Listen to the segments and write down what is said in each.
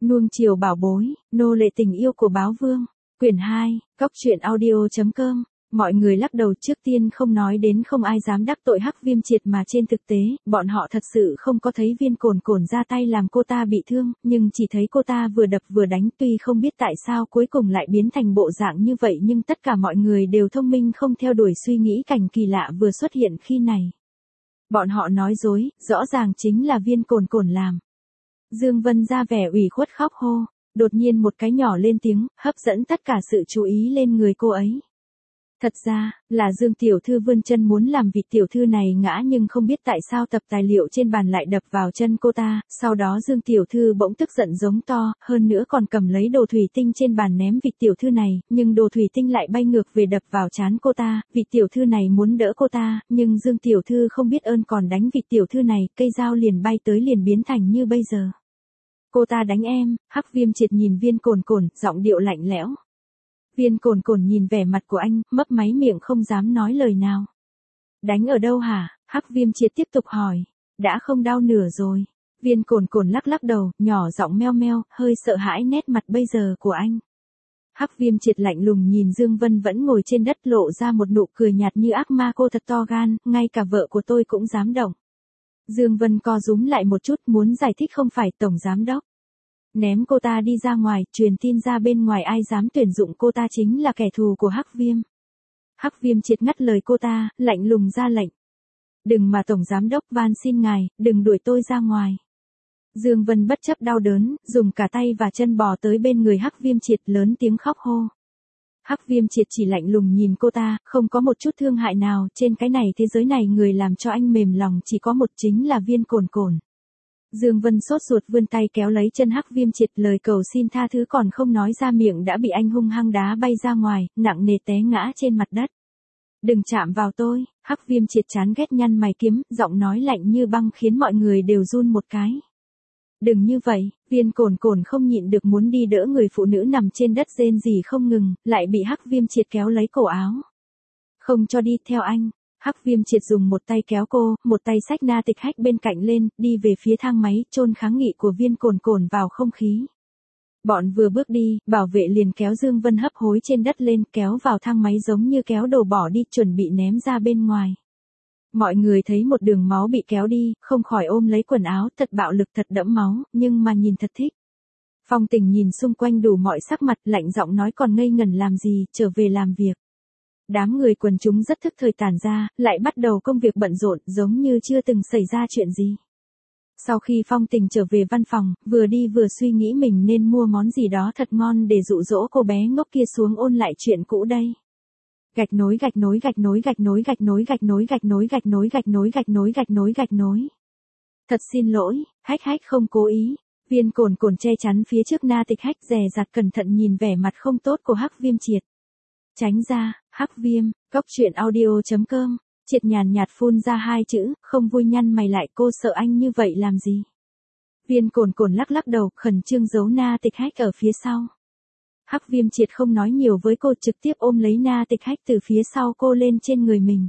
Nuông chiều bảo bối, nô lệ tình yêu của báo vương. Quyển 2, Cóc truyện audio.com. Mọi người lắc đầu trước tiên không nói đến không ai dám đắc tội Hắc Viêm Triệt mà trên thực tế, bọn họ thật sự không có thấy Viên Cồn Cồn ra tay làm cô ta bị thương, nhưng chỉ thấy cô ta vừa đập vừa đánh tuy không biết tại sao cuối cùng lại biến thành bộ dạng như vậy nhưng tất cả mọi người đều thông minh không theo đuổi suy nghĩ cảnh kỳ lạ vừa xuất hiện khi này. Bọn họ nói dối, rõ ràng chính là Viên Cồn Cồn làm. Dương Vân ra vẻ ủy khuất khóc hô, đột nhiên một cái nhỏ lên tiếng, hấp dẫn tất cả sự chú ý lên người cô ấy. Thật ra, là Dương Tiểu Thư vươn chân muốn làm vịt tiểu thư này ngã nhưng không biết tại sao tập tài liệu trên bàn lại đập vào chân cô ta, sau đó Dương Tiểu Thư bỗng tức giận giống to, hơn nữa còn cầm lấy đồ thủy tinh trên bàn ném vịt tiểu thư này, nhưng đồ thủy tinh lại bay ngược về đập vào trán cô ta, vịt tiểu thư này muốn đỡ cô ta, nhưng Dương Tiểu Thư không biết ơn còn đánh vịt tiểu thư này, cây dao liền bay tới liền biến thành như bây giờ. Cô ta đánh em, Hắc Viêm Triệt nhìn Viên Cồn Cồn, giọng điệu lạnh lẽo. Viên Cồn Cồn nhìn vẻ mặt của anh, mấp máy miệng không dám nói lời nào. Đánh ở đâu hả? Hắc Viêm Triệt tiếp tục hỏi. Đã không đau nửa rồi. Viên Cồn Cồn lắc lắc đầu, nhỏ giọng meo meo, hơi sợ hãi nét mặt bây giờ của anh. Hắc Viêm Triệt lạnh lùng nhìn Dương Vân vẫn ngồi trên đất lộ ra một nụ cười nhạt như ác ma, cô thật to gan, ngay cả vợ của tôi cũng dám động. Dương Vân co rúm lại một chút muốn giải thích không phải tổng giám đốc. Ném cô ta đi ra ngoài, truyền tin ra bên ngoài ai dám tuyển dụng cô ta chính là kẻ thù của Hắc Viêm. Hắc Viêm Triệt ngắt lời cô ta, lạnh lùng ra lệnh. Đừng mà tổng giám đốc, van xin ngài, đừng đuổi tôi ra ngoài. Dương Vân bất chấp đau đớn, dùng cả tay và chân bò tới bên người Hắc Viêm Triệt lớn tiếng khóc hô. Hắc Viêm Triệt chỉ lạnh lùng nhìn cô ta, không có một chút thương hại nào, trên cái này thế giới này người làm cho anh mềm lòng chỉ có một chính là Viên Cồn Cồn. Dương Vân sốt ruột vươn tay kéo lấy chân Hắc Viêm Triệt, lời cầu xin tha thứ còn không nói ra miệng đã bị anh hung hăng đá bay ra ngoài, nặng nề té ngã trên mặt đất. Đừng chạm vào tôi, Hắc Viêm Triệt chán ghét nhăn mày kiếm, giọng nói lạnh như băng khiến mọi người đều run một cái. Đừng như vậy, Viên Cồn Cồn không nhịn được muốn đi đỡ người phụ nữ nằm trên đất rên rỉ không ngừng, lại bị Hắc Viêm Triệt kéo lấy cổ áo. Không cho đi, theo anh. Hắc Viêm Triệt dùng một tay kéo cô, một tay xách Na Tịch Hách bên cạnh lên, đi về phía thang máy, chôn kháng nghị của Viên Cồn Cồn vào không khí. Bọn vừa bước đi, bảo vệ liền kéo Dương Vân hấp hối trên đất lên, kéo vào thang máy giống như kéo đồ bỏ đi, chuẩn bị ném ra bên ngoài. Mọi người thấy một đường máu bị kéo đi, không khỏi ôm lấy quần áo, thật bạo lực thật đẫm máu, nhưng mà nhìn thật thích. Phong Tình nhìn xung quanh đủ mọi sắc mặt, lạnh giọng nói còn ngây ngẩn làm gì, trở về làm việc. Đám người quần chúng rất thức thời tản ra, lại bắt đầu công việc bận rộn, giống như chưa từng xảy ra chuyện gì. Sau khi Phong Tình trở về văn phòng, vừa đi vừa suy nghĩ mình nên mua món gì đó thật ngon để dụ dỗ cô bé ngốc kia xuống ôn lại chuyện cũ đây. Gạch nối gạch nối gạch nối gạch nối gạch nối gạch nối gạch nối gạch nối gạch nối gạch nối gạch nối gạch nối. Thật xin lỗi, Hách không cố ý. Viên Cồn Cồn che chắn phía trước Na Tịch Hách, dè dặt cẩn thận nhìn vẻ mặt không tốt của Hắc Viêm Triệt. Tránh ra, Hắc Viêm. Cóc truyện audio.com. Triệt nhàn nhạt phun ra hai chữ, không vui nhăn mày lại, cô sợ anh như vậy làm gì? Viên Cồn Cồn lắc lắc đầu, khẩn trương giấu Na Tịch Hách ở phía sau. Hắc Viêm Triệt không nói nhiều với cô, trực tiếp ôm lấy Na Tịch Hách từ phía sau cô lên trên người mình.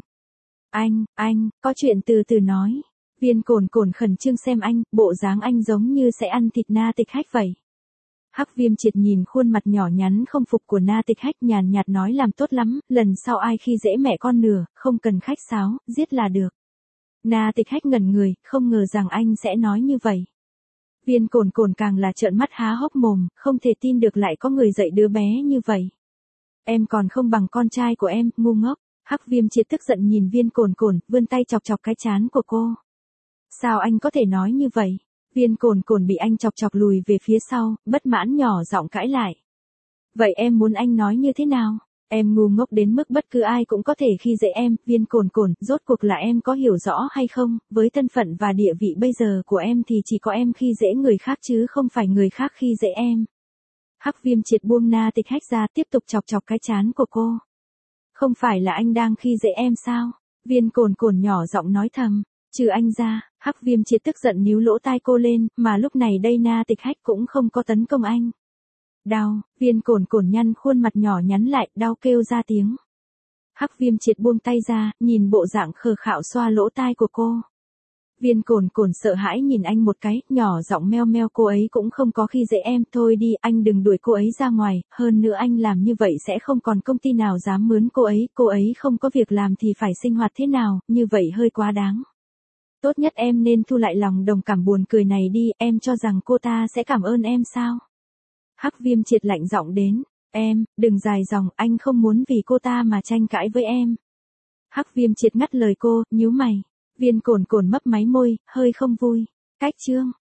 Anh, có chuyện từ từ nói. Viên Cồn Cồn khẩn trương xem anh, bộ dáng anh giống như sẽ ăn thịt Na Tịch Hách vậy. Hắc Viêm Triệt nhìn khuôn mặt nhỏ nhắn không phục của Na Tịch Hách, nhàn nhạt nói làm tốt lắm, lần sau ai khi dễ mẹ con nửa, không cần khách sáo, giết là được. Na Tịch Hách ngẩn người, không ngờ rằng anh sẽ nói như vậy. Viên Cồn Cồn càng là trợn mắt há hốc mồm, không thể tin được lại có người dạy đứa bé như vậy. Em còn không bằng con trai của em, ngu ngốc. Hắc Viêm Triệt tức giận nhìn Viên Cồn Cồn, vươn tay chọc chọc cái trán của cô. Sao anh có thể nói như vậy? Viên Cồn Cồn bị anh chọc chọc lùi về phía sau, bất mãn nhỏ giọng cãi lại. Vậy em muốn anh nói như thế nào? Em ngu ngốc đến mức bất cứ ai cũng có thể khi dễ em, Viên Cồn Cồn, rốt cuộc là em có hiểu rõ hay không, với thân phận và địa vị bây giờ của em thì chỉ có em khi dễ người khác chứ không phải người khác khi dễ em. Hắc Viêm Triệt buông Na Tịch Hách ra, tiếp tục chọc chọc cái trán của cô. Không phải là anh đang khi dễ em sao? Viên Cồn Cồn nhỏ giọng nói thầm. Trừ anh ra, Hắc Viêm Triệt tức giận níu lỗ tai cô lên, mà lúc này đây Na Tịch Hách cũng không có tấn công anh. Đau, Viên Cồn Cồn nhăn khuôn mặt nhỏ nhắn lại, đau kêu ra tiếng. Hắc Viêm Triệt buông tay ra, nhìn bộ dạng khờ khạo xoa lỗ tai của cô. Viên Cồn Cồn sợ hãi nhìn anh một cái, nhỏ giọng meo meo, cô ấy cũng không có khi dễ em, thôi đi, anh đừng đuổi cô ấy ra ngoài, hơn nữa anh làm như vậy sẽ không còn công ty nào dám mướn cô ấy không có việc làm thì phải sinh hoạt thế nào, như vậy hơi quá đáng. Tốt nhất em nên thu lại lòng đồng cảm buồn cười này đi, em cho rằng cô ta sẽ cảm ơn em sao? Hắc Viêm Triệt lạnh giọng đến, em, đừng dài dòng, anh không muốn vì cô ta mà tranh cãi với em. Hắc Viêm Triệt ngắt lời cô, nhíu mày. Viên Cồn Cồn mấp máy môi, hơi không vui. Cách chương.